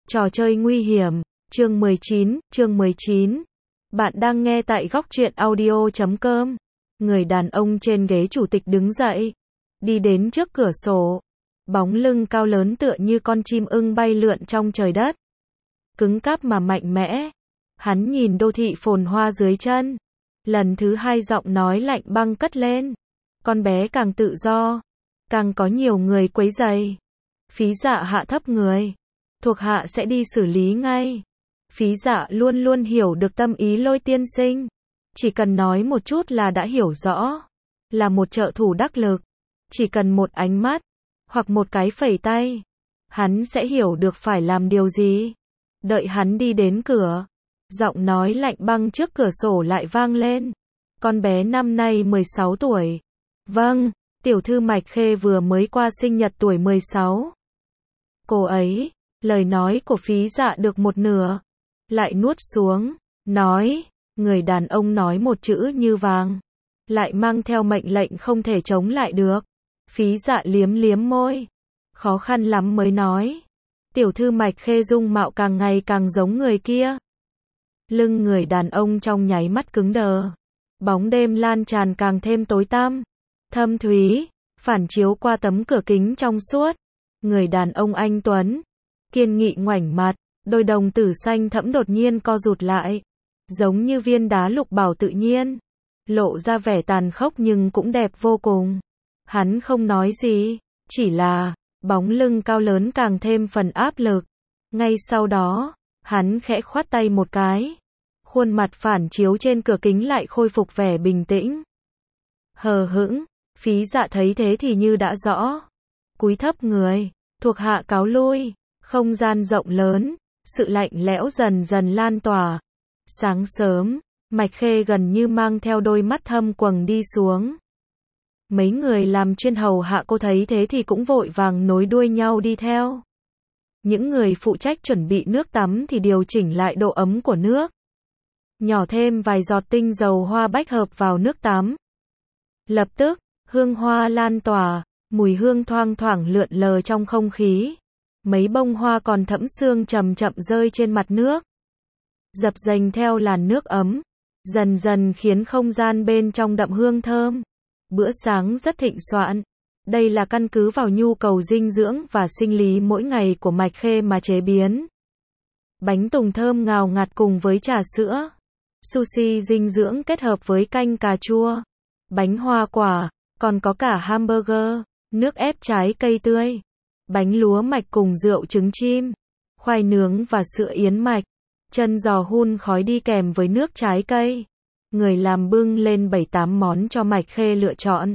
Trò chơi nguy hiểm, chương 19. Bạn đang nghe tại góc truyện audio.com. Người đàn ông trên ghế chủ tịch đứng dậy, đi đến trước cửa sổ. Bóng lưng cao lớn tựa như con chim ưng bay lượn trong trời đất. Cứng cáp mà mạnh mẽ. Hắn nhìn đô thị phồn hoa dưới chân. Lần thứ hai giọng nói lạnh băng cất lên. Con bé càng tự do, càng có nhiều người quấy rầy. Phí Dạ hạ thấp người. Thuộc hạ sẽ đi xử lý ngay. Phí Dạ luôn luôn hiểu được tâm ý Lôi tiên sinh. Chỉ cần nói một chút là đã hiểu rõ. Là một trợ thủ đắc lực. Chỉ cần một ánh mắt, hoặc một cái phẩy tay, hắn sẽ hiểu được phải làm điều gì. Đợi hắn đi đến cửa, giọng nói lạnh băng trước cửa sổ lại vang lên. Con bé năm nay 16 tuổi. Vâng, tiểu thư Mạch Khê vừa mới qua sinh nhật tuổi 16. Cô ấy, lời nói của Phí Dạ được một nửa, lại nuốt xuống, nói, người đàn ông nói một chữ như vàng, lại mang theo mệnh lệnh không thể chống lại được. Phí Dạ liếm liếm môi, khó khăn lắm mới nói, tiểu thư Mạch Khê dung mạo càng ngày càng giống người kia. Lưng người đàn ông trong nháy mắt cứng đờ, bóng đêm lan tràn càng thêm tối tăm, thâm thúy, phản chiếu qua tấm cửa kính trong suốt. Người đàn ông anh tuấn, kiên nghị ngoảnh mặt, đôi đồng tử xanh thẫm đột nhiên co rụt lại, giống như viên đá lục bảo tự nhiên, lộ ra vẻ tàn khốc nhưng cũng đẹp vô cùng. Hắn không nói gì, chỉ là, bóng lưng cao lớn càng thêm phần áp lực. Ngay sau đó, hắn khẽ khoát tay một cái, khuôn mặt phản chiếu trên cửa kính lại khôi phục vẻ bình tĩnh. Hờ hững, Phí Dạ thấy thế thì như đã rõ. Cúi thấp người, thuộc hạ cáo lui. Không gian rộng lớn, sự lạnh lẽo dần dần lan tỏa. Sáng sớm, Mạch Khê gần như mang theo đôi mắt thâm quầng đi xuống. Mấy người làm chuyên hầu hạ cô thấy thế thì cũng vội vàng nối đuôi nhau đi theo. Những người phụ trách chuẩn bị nước tắm thì điều chỉnh lại độ ấm của nước. Nhỏ thêm vài giọt tinh dầu hoa bách hợp vào nước tắm. Lập tức, hương hoa lan tỏa, mùi hương thoang thoảng lượn lờ trong không khí. Mấy bông hoa còn thẫm sương chậm chậm rơi trên mặt nước, dập dềnh theo làn nước ấm, dần dần khiến không gian bên trong đậm hương thơm. Bữa sáng rất thịnh soạn. Đây là căn cứ vào nhu cầu dinh dưỡng và sinh lý mỗi ngày của Mạch Khê mà chế biến. Bánh tùng thơm ngào ngạt cùng với trà sữa. Sushi dinh dưỡng kết hợp với canh cà chua. Bánh hoa quả, còn có cả hamburger, nước ép trái cây tươi. Bánh lúa mạch cùng rượu trứng chim, khoai nướng và sữa yến mạch, chân giò hun khói đi kèm với nước trái cây. Người làm bưng lên 7-8 món cho Mạch Khê lựa chọn.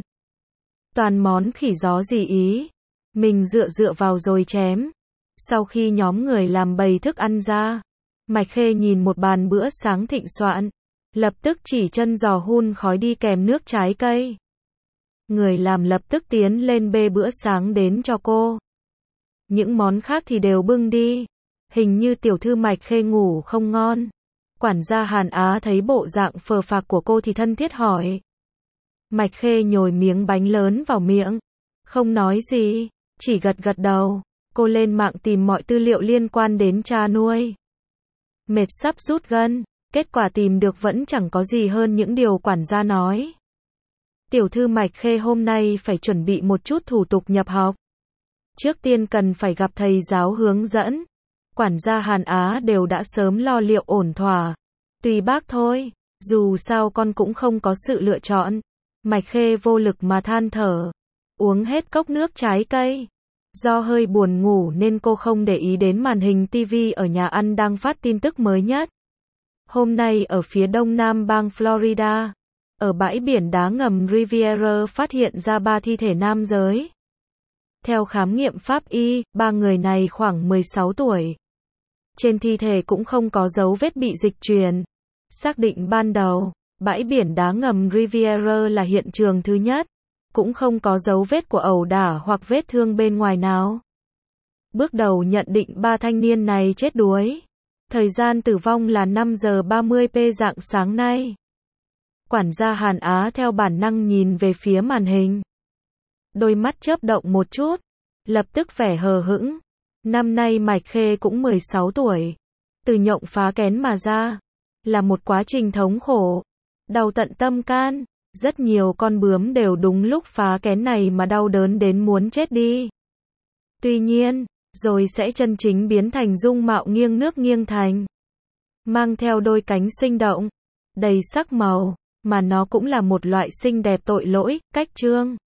Toàn món khỉ gió gì ý, mình dựa vào rồi chém. Sau khi nhóm người làm bày thức ăn ra, Mạch Khê nhìn một bàn bữa sáng thịnh soạn, lập tức chỉ chân giò hun khói đi kèm nước trái cây. Người làm lập tức tiến lên bê bữa sáng đến cho cô. Những món khác thì đều bưng đi. Hình như tiểu thư Mạch Khê ngủ không ngon. Quản gia Hàn Á thấy bộ dạng phờ phạc của cô thì thân thiết hỏi. Mạch Khê nhồi miếng bánh lớn vào miệng, không nói gì, chỉ gật gật đầu. Cô lên mạng tìm mọi tư liệu liên quan đến cha nuôi. Mệt sắp rút gân, kết quả tìm được vẫn chẳng có gì hơn những điều quản gia nói. Tiểu thư Mạch Khê hôm nay phải chuẩn bị một chút thủ tục nhập học. Trước tiên cần phải gặp thầy giáo hướng dẫn. Quản gia Hàn Á đều đã sớm lo liệu ổn thỏa. Tùy bác thôi, dù sao con cũng không có sự lựa chọn. Mạch Khê vô lực mà than thở, uống hết cốc nước trái cây. Do hơi buồn ngủ nên cô không để ý đến màn hình TV ở nhà ăn đang phát tin tức mới nhất. Hôm nay ở phía đông nam bang Florida, ở bãi biển đá ngầm Riviera phát hiện ra 3 thi thể nam giới. Theo khám nghiệm pháp y, 3 người này khoảng 16 tuổi. Trên thi thể cũng không có dấu vết bị dịch chuyển. Xác định ban đầu, bãi biển đá ngầm Riviera là hiện trường thứ nhất. Cũng không có dấu vết của ẩu đả hoặc vết thương bên ngoài nào. Bước đầu nhận định 3 thanh niên này chết đuối. Thời gian tử vong là 5 giờ 30 p rạng sáng nay. Quản gia Hàn Á theo bản năng nhìn về phía màn hình. Đôi mắt chớp động một chút, lập tức vẻ hờ hững. Năm nay Mạch Khê cũng 16 tuổi. Từ nhộng phá kén mà ra, là một quá trình thống khổ, đau tận tâm can. Rất nhiều con bướm đều đúng lúc phá kén này mà đau đớn đến muốn chết đi. Tuy nhiên, rồi sẽ chân chính biến thành dung mạo nghiêng nước nghiêng thành. Mang theo đôi cánh sinh động, đầy sắc màu, mà nó cũng là một loại xinh đẹp tội lỗi, cách trương.